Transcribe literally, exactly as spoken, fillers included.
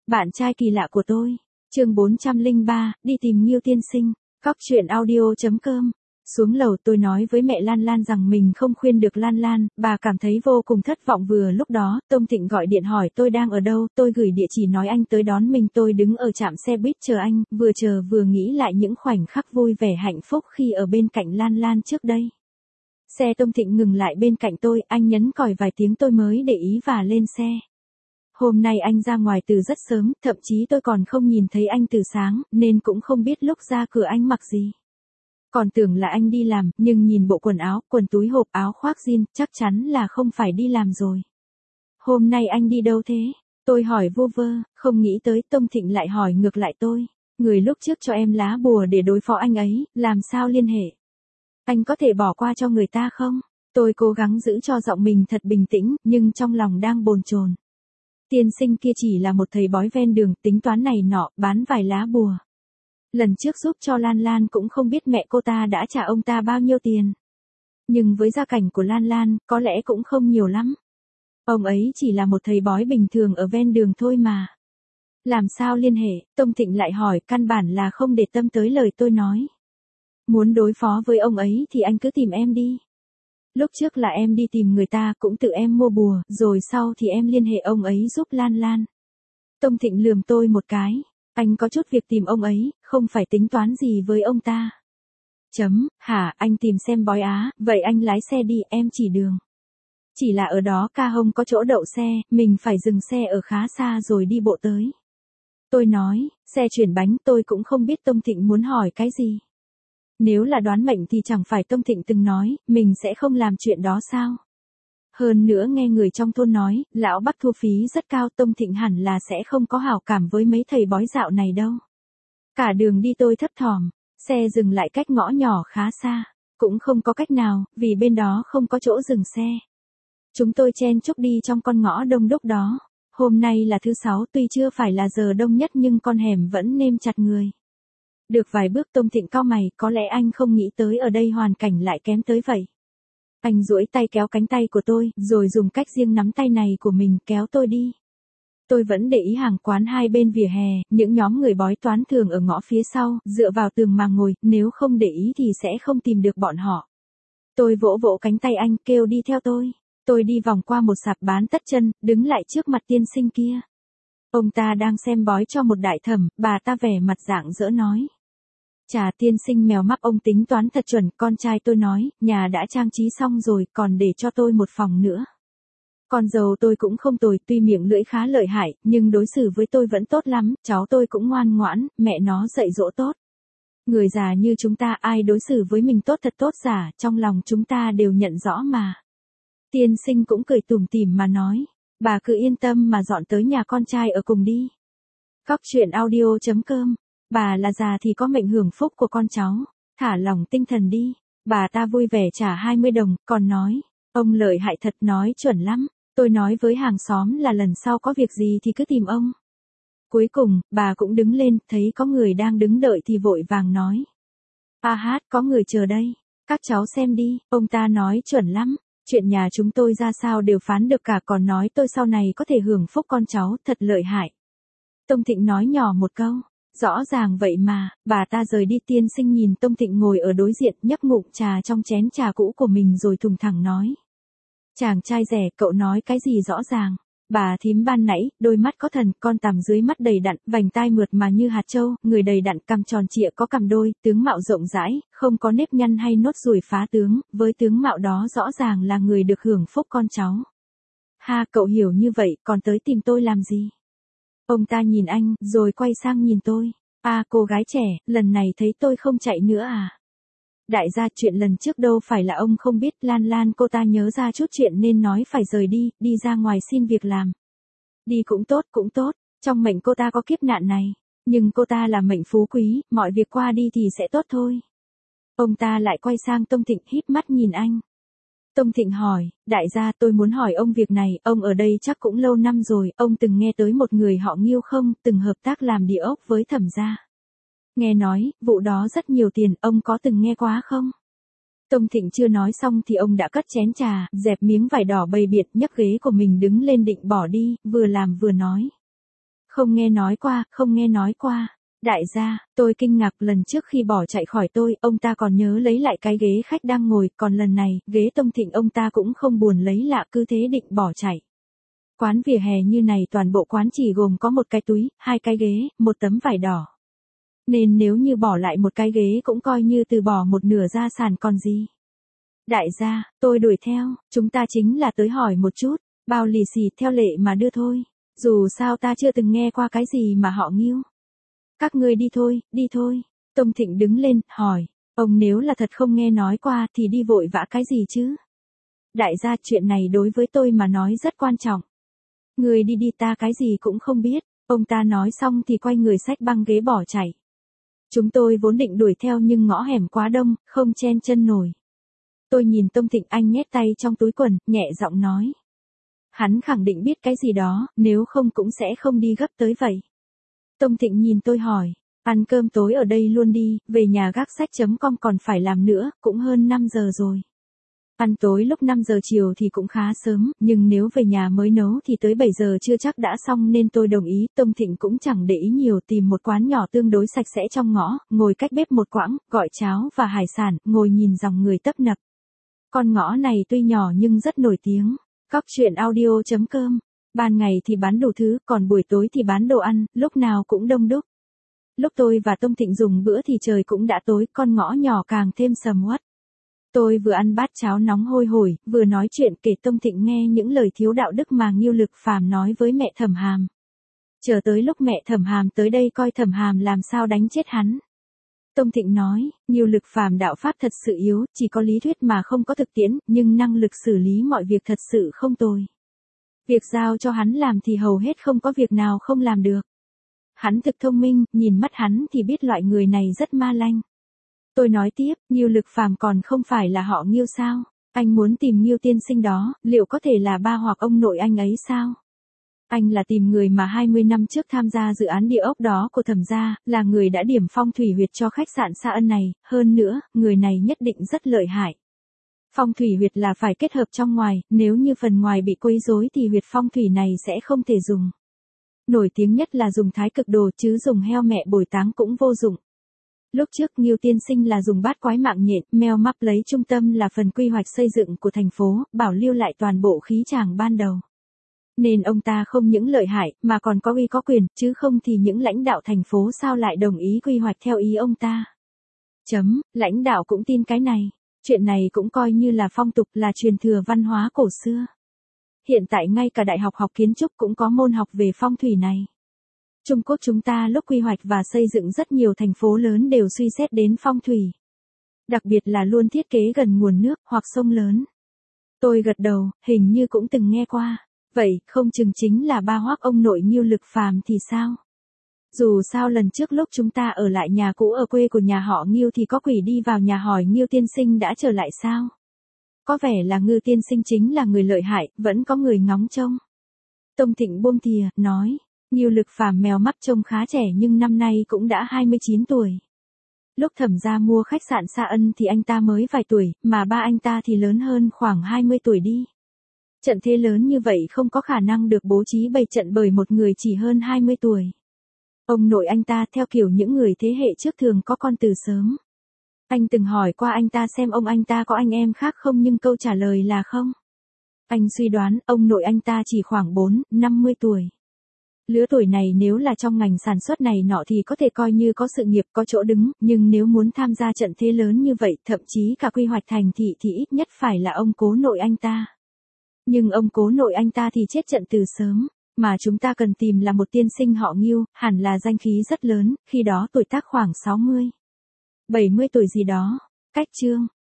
Bạn trai kỳ lạ của tôi. Chương bốn trăm lẻ ba, đi tìm Ngưu tiên sinh. Cóc truyện audio chấm com. Xuống lầu tôi nói với mẹ Lan Lan rằng mình không khuyên được Lan Lan, bà cảm thấy vô cùng thất vọng. Vừa lúc đó, Tông Thịnh gọi điện hỏi tôi đang ở đâu, tôi gửi địa chỉ nói anh tới đón mình. Tôi đứng ở trạm xe buýt chờ anh, vừa chờ vừa nghĩ lại những khoảnh khắc vui vẻ hạnh phúc khi ở bên cạnh Lan Lan trước đây. Xe Tông Thịnh ngừng lại bên cạnh tôi, anh nhấn còi vài tiếng tôi mới để ý và lên xe. Hôm nay anh ra ngoài từ rất sớm, thậm chí tôi còn không nhìn thấy anh từ sáng, nên cũng không biết lúc ra cửa anh mặc gì. Còn tưởng là anh đi làm, nhưng nhìn bộ quần áo, quần túi hộp, áo khoác jean, chắc chắn là không phải đi làm rồi. Hôm nay anh đi đâu thế? Tôi hỏi vu vơ, không nghĩ tới Tông Thịnh lại hỏi ngược lại tôi. Người lúc trước cho em lá bùa để đối phó anh ấy, làm sao liên hệ? Anh có thể bỏ qua cho người ta không? Tôi cố gắng giữ cho giọng mình thật bình tĩnh, nhưng trong lòng đang bồn chồn. Tiên sinh kia chỉ là một thầy bói ven đường, tính toán này nọ, bán vài lá bùa. Lần trước giúp cho Lan Lan cũng không biết mẹ cô ta đã trả ông ta bao nhiêu tiền. Nhưng với gia cảnh của Lan Lan, có lẽ cũng không nhiều lắm. Ông ấy chỉ là một thầy bói bình thường ở ven đường thôi mà. Làm sao liên hệ? Tông Thịnh lại hỏi, căn bản là không để tâm tới lời tôi nói. Muốn đối phó với ông ấy thì anh cứ tìm em đi. Lúc trước là em đi tìm người ta, cũng tự em mua bùa, rồi sau thì em liên hệ ông ấy giúp Lan Lan. Tông Thịnh lườm tôi một cái. Anh có chút việc tìm ông ấy, không phải tính toán gì với ông ta. Chấm, hả, anh tìm xem bói á, vậy anh lái xe đi, em chỉ đường. Chỉ là ở đó ca hông có chỗ đậu xe, mình phải dừng xe ở khá xa rồi đi bộ tới. Tôi nói, xe chuyển bánh, tôi cũng không biết Tông Thịnh muốn hỏi cái gì. Nếu là đoán mệnh thì chẳng phải Tông Thịnh từng nói, mình sẽ không làm chuyện đó sao? Hơn nữa nghe người trong thôn nói, lão Bắc thu phí rất cao, Tông Thịnh hẳn là sẽ không có hảo cảm với mấy thầy bói dạo này đâu. Cả đường đi tôi thấp thỏm, xe dừng lại cách ngõ nhỏ khá xa, cũng không có cách nào, vì bên đó không có chỗ dừng xe. Chúng tôi chen chúc đi trong con ngõ đông đúc đó. Hôm nay là thứ sáu, tuy chưa phải là giờ đông nhất nhưng con hẻm vẫn nêm chặt người. Được vài bước Tông Thịnh cau mày, có lẽ anh không nghĩ tới ở đây hoàn cảnh lại kém tới vậy. Anh duỗi tay kéo cánh tay của tôi, rồi dùng cách riêng nắm tay này của mình kéo tôi đi. Tôi vẫn để ý hàng quán hai bên vỉa hè, những nhóm người bói toán thường ở ngõ phía sau, dựa vào tường mà ngồi, nếu không để ý thì sẽ không tìm được bọn họ. Tôi vỗ vỗ cánh tay anh, kêu đi theo tôi. Tôi đi vòng qua một sạp bán tất chân, đứng lại trước mặt tiên sinh kia. Ông ta đang xem bói cho một đại thẩm, bà ta vẻ mặt rạng rỡ nói. Chà, tiên sinh mèo mắp, ông tính toán thật chuẩn. Con trai tôi nói, nhà đã trang trí xong rồi, còn để cho tôi một phòng nữa. Con dâu tôi cũng không tồi, tuy miệng lưỡi khá lợi hại, nhưng đối xử với tôi vẫn tốt lắm, cháu tôi cũng ngoan ngoãn, mẹ nó dạy dỗ tốt. Người già như chúng ta ai đối xử với mình tốt thật tốt giả, trong lòng chúng ta đều nhận rõ mà. Tiên sinh cũng cười tủm tỉm mà nói, bà cứ yên tâm mà dọn tới nhà con trai ở cùng đi. Cóc truyện audio chấm com. Bà là già thì có mệnh hưởng phúc của con cháu, thả lỏng tinh thần đi. Bà ta vui vẻ trả hai mươi đồng, còn nói, ông lợi hại thật, nói chuẩn lắm. Tôi nói với hàng xóm là lần sau có việc gì thì cứ tìm ông. Cuối cùng, bà cũng đứng lên, thấy có người đang đứng đợi thì vội vàng nói. A hát, có người chờ đây, các cháu xem đi, ông ta nói chuẩn lắm. Chuyện nhà chúng tôi ra sao đều phán được cả, còn nói tôi sau này có thể hưởng phúc con cháu, thật lợi hại. Tông Thịnh nói nhỏ một câu. Rõ ràng vậy mà, bà ta rời đi. Tiên sinh nhìn Tông Thịnh ngồi ở đối diện, nhấp ngụm trà trong chén trà cũ của mình rồi thùng thẳng nói. Chàng trai rẻ, cậu nói cái gì rõ ràng? Bà thím ban nãy, đôi mắt có thần, con tằm dưới mắt đầy đặn, vành tai mượt mà như hạt châu, người đầy đặn, cằm tròn trịa có cằm đôi, tướng mạo rộng rãi, không có nếp nhăn hay nốt ruồi phá tướng, với tướng mạo đó rõ ràng là người được hưởng phúc con cháu. Ha, cậu hiểu như vậy, còn tới tìm tôi làm gì? Ông ta nhìn anh, rồi quay sang nhìn tôi. À, cô gái trẻ, lần này thấy tôi không chạy nữa à? Đại gia, chuyện lần trước đâu phải là ông không biết. Lan Lan cô ta nhớ ra chút chuyện nên nói phải rời đi, đi ra ngoài xin việc làm. Đi cũng tốt, cũng tốt, trong mệnh cô ta có kiếp nạn này. Nhưng cô ta là mệnh phú quý, mọi việc qua đi thì sẽ tốt thôi. Ông ta lại quay sang Tông Thịnh, híp mắt nhìn anh. Tông Thịnh hỏi, đại gia, tôi muốn hỏi ông việc này, ông ở đây chắc cũng lâu năm rồi, ông từng nghe tới một người họ Ngưu không, từng hợp tác làm địa ốc với Thẩm gia. Nghe nói, vụ đó rất nhiều tiền, ông có từng nghe quá không? Tông Thịnh chưa nói xong thì ông đã cất chén trà, dẹp miếng vải đỏ bầy biện, nhấc ghế của mình đứng lên định bỏ đi, vừa làm vừa nói. Không nghe nói qua, không nghe nói qua. Đại gia, tôi kinh ngạc, lần trước khi bỏ chạy khỏi tôi, ông ta còn nhớ lấy lại cái ghế khách đang ngồi, còn lần này, ghế Tông Thịnh ông ta cũng không buồn lấy lạ, cứ thế định bỏ chạy. Quán vỉa hè như này toàn bộ quán chỉ gồm có một cái túi, hai cái ghế, một tấm vải đỏ. Nên nếu như bỏ lại một cái ghế cũng coi như từ bỏ một nửa gia sản còn gì. Đại gia, tôi đuổi theo, chúng ta chính là tới hỏi một chút, bao lì xì theo lệ mà đưa thôi. Dù sao ta chưa từng nghe qua cái gì mà họ nghiêu. Các ngươi đi thôi, đi thôi. Tông Thịnh đứng lên, hỏi, ông nếu là thật không nghe nói qua thì đi vội vã cái gì chứ? Đại gia, chuyện này đối với tôi mà nói rất quan trọng. Người đi đi, ta cái gì cũng không biết. Ông ta nói xong thì quay người xách băng ghế bỏ chạy. Chúng tôi vốn định đuổi theo nhưng ngõ hẻm quá đông, không chen chân nổi. Tôi nhìn Tông Thịnh, anh nhét tay trong túi quần, nhẹ giọng nói. Hắn khẳng định biết cái gì đó, nếu không cũng sẽ không đi gấp tới vậy. Tông Thịnh nhìn tôi hỏi, ăn cơm tối ở đây luôn đi, về nhà gác sách chấm com còn phải làm nữa, cũng hơn năm giờ rồi. Ăn tối lúc năm giờ chiều thì cũng khá sớm, nhưng nếu về nhà mới nấu thì tới bảy giờ chưa chắc đã xong nên tôi đồng ý. Tông Thịnh cũng chẳng để ý nhiều, tìm một quán nhỏ tương đối sạch sẽ trong ngõ, ngồi cách bếp một quãng, gọi cháo và hải sản, ngồi nhìn dòng người tấp nập. Con ngõ này tuy nhỏ nhưng rất nổi tiếng. Cóc truyện audio chấm com. Ban ngày thì bán đủ thứ, còn buổi tối thì bán đồ ăn, lúc nào cũng đông đúc. Lúc tôi và Tông Thịnh dùng bữa thì trời cũng đã tối, con ngõ nhỏ càng thêm sầm uất. Tôi vừa ăn bát cháo nóng hôi hổi, vừa nói chuyện kể Tông Thịnh nghe những lời thiếu đạo đức mà Ngưu Lực Phàm nói với mẹ Thẩm Hàm. Chờ tới lúc mẹ Thẩm Hàm tới đây coi Thẩm Hàm làm sao đánh chết hắn. Tông Thịnh nói, Ngưu Lực Phàm đạo pháp thật sự yếu, chỉ có lý thuyết mà không có thực tiễn, nhưng năng lực xử lý mọi việc thật sự không tồi. Việc giao cho hắn làm thì hầu hết không có việc nào không làm được. Hắn thực thông minh, nhìn mắt hắn thì biết loại người này rất ma lanh. Tôi nói tiếp, Ngưu Lực Phàm còn không phải là họ Ngưu sao? Anh muốn tìm Ngưu tiên sinh đó, liệu có thể là ba hoặc ông nội anh ấy sao? Anh là tìm người mà hai mươi năm trước tham gia dự án địa ốc đó của Thẩm gia, là người đã điểm phong thủy huyệt cho khách sạn Sa Ân này, hơn nữa, người này nhất định rất lợi hại. Phong thủy huyệt là phải kết hợp trong ngoài, nếu như phần ngoài bị quấy rối thì huyệt phong thủy này sẽ không thể dùng. Nổi tiếng nhất là dùng thái cực đồ, chứ dùng heo mẹ bồi táng cũng vô dụng. Lúc trước Ngưu tiên sinh là dùng bát quái mạng nhện, meo mắp lấy trung tâm là phần quy hoạch xây dựng của thành phố, bảo lưu lại toàn bộ khí tràng ban đầu. Nên ông ta không những lợi hại, mà còn có uy có quyền, chứ không thì những lãnh đạo thành phố sao lại đồng ý quy hoạch theo ý ông ta. Chấm, lãnh đạo cũng tin cái này. Chuyện này cũng coi như là phong tục, là truyền thừa văn hóa cổ xưa. Hiện tại ngay cả Đại học học kiến trúc cũng có môn học về phong thủy này. Trung Quốc chúng ta lúc quy hoạch và xây dựng rất nhiều thành phố lớn đều suy xét đến phong thủy. Đặc biệt là luôn thiết kế gần nguồn nước hoặc sông lớn. Tôi gật đầu, hình như cũng từng nghe qua. Vậy, không chừng chính là ba hoác ông nội Ngưu Lực Phàm thì sao? Dù sao lần trước lúc chúng ta ở lại nhà cũ ở quê của nhà họ Ngưu thì có quỷ đi vào nhà hỏi Ngưu tiên sinh đã trở lại sao? Có vẻ là Ngưu tiên sinh chính là người lợi hại, vẫn có người ngóng trông. Tông Thịnh buông thìa, nói, Ngưu Lực Phàm mèo mắt trông khá trẻ nhưng năm nay cũng đã hai mươi chín tuổi. Lúc Thẩm gia mua khách sạn Sa Ân thì anh ta mới vài tuổi, mà ba anh ta thì lớn hơn khoảng hai mươi tuổi đi. Trận thế lớn như vậy không có khả năng được bố trí bày trận bởi một người chỉ hơn hai mươi tuổi. Ông nội anh ta theo kiểu những người thế hệ trước thường có con từ sớm. Anh từng hỏi qua anh ta xem ông anh ta có anh em khác không nhưng câu trả lời là không. Anh suy đoán ông nội anh ta chỉ khoảng bốn, năm mươi tuổi. Lứa tuổi này nếu là trong ngành sản xuất này nọ thì có thể coi như có sự nghiệp có chỗ đứng, nhưng nếu muốn tham gia trận thế lớn như vậy, thậm chí cả quy hoạch thành thị thì ít nhất phải là ông cố nội anh ta. Nhưng ông cố nội anh ta thì chết trận từ sớm, mà chúng ta cần tìm là một tiên sinh họ Ngưu, hẳn là danh khí rất lớn, khi đó tuổi tác khoảng sáu mươi, bảy mươi tuổi gì đó. Cách chương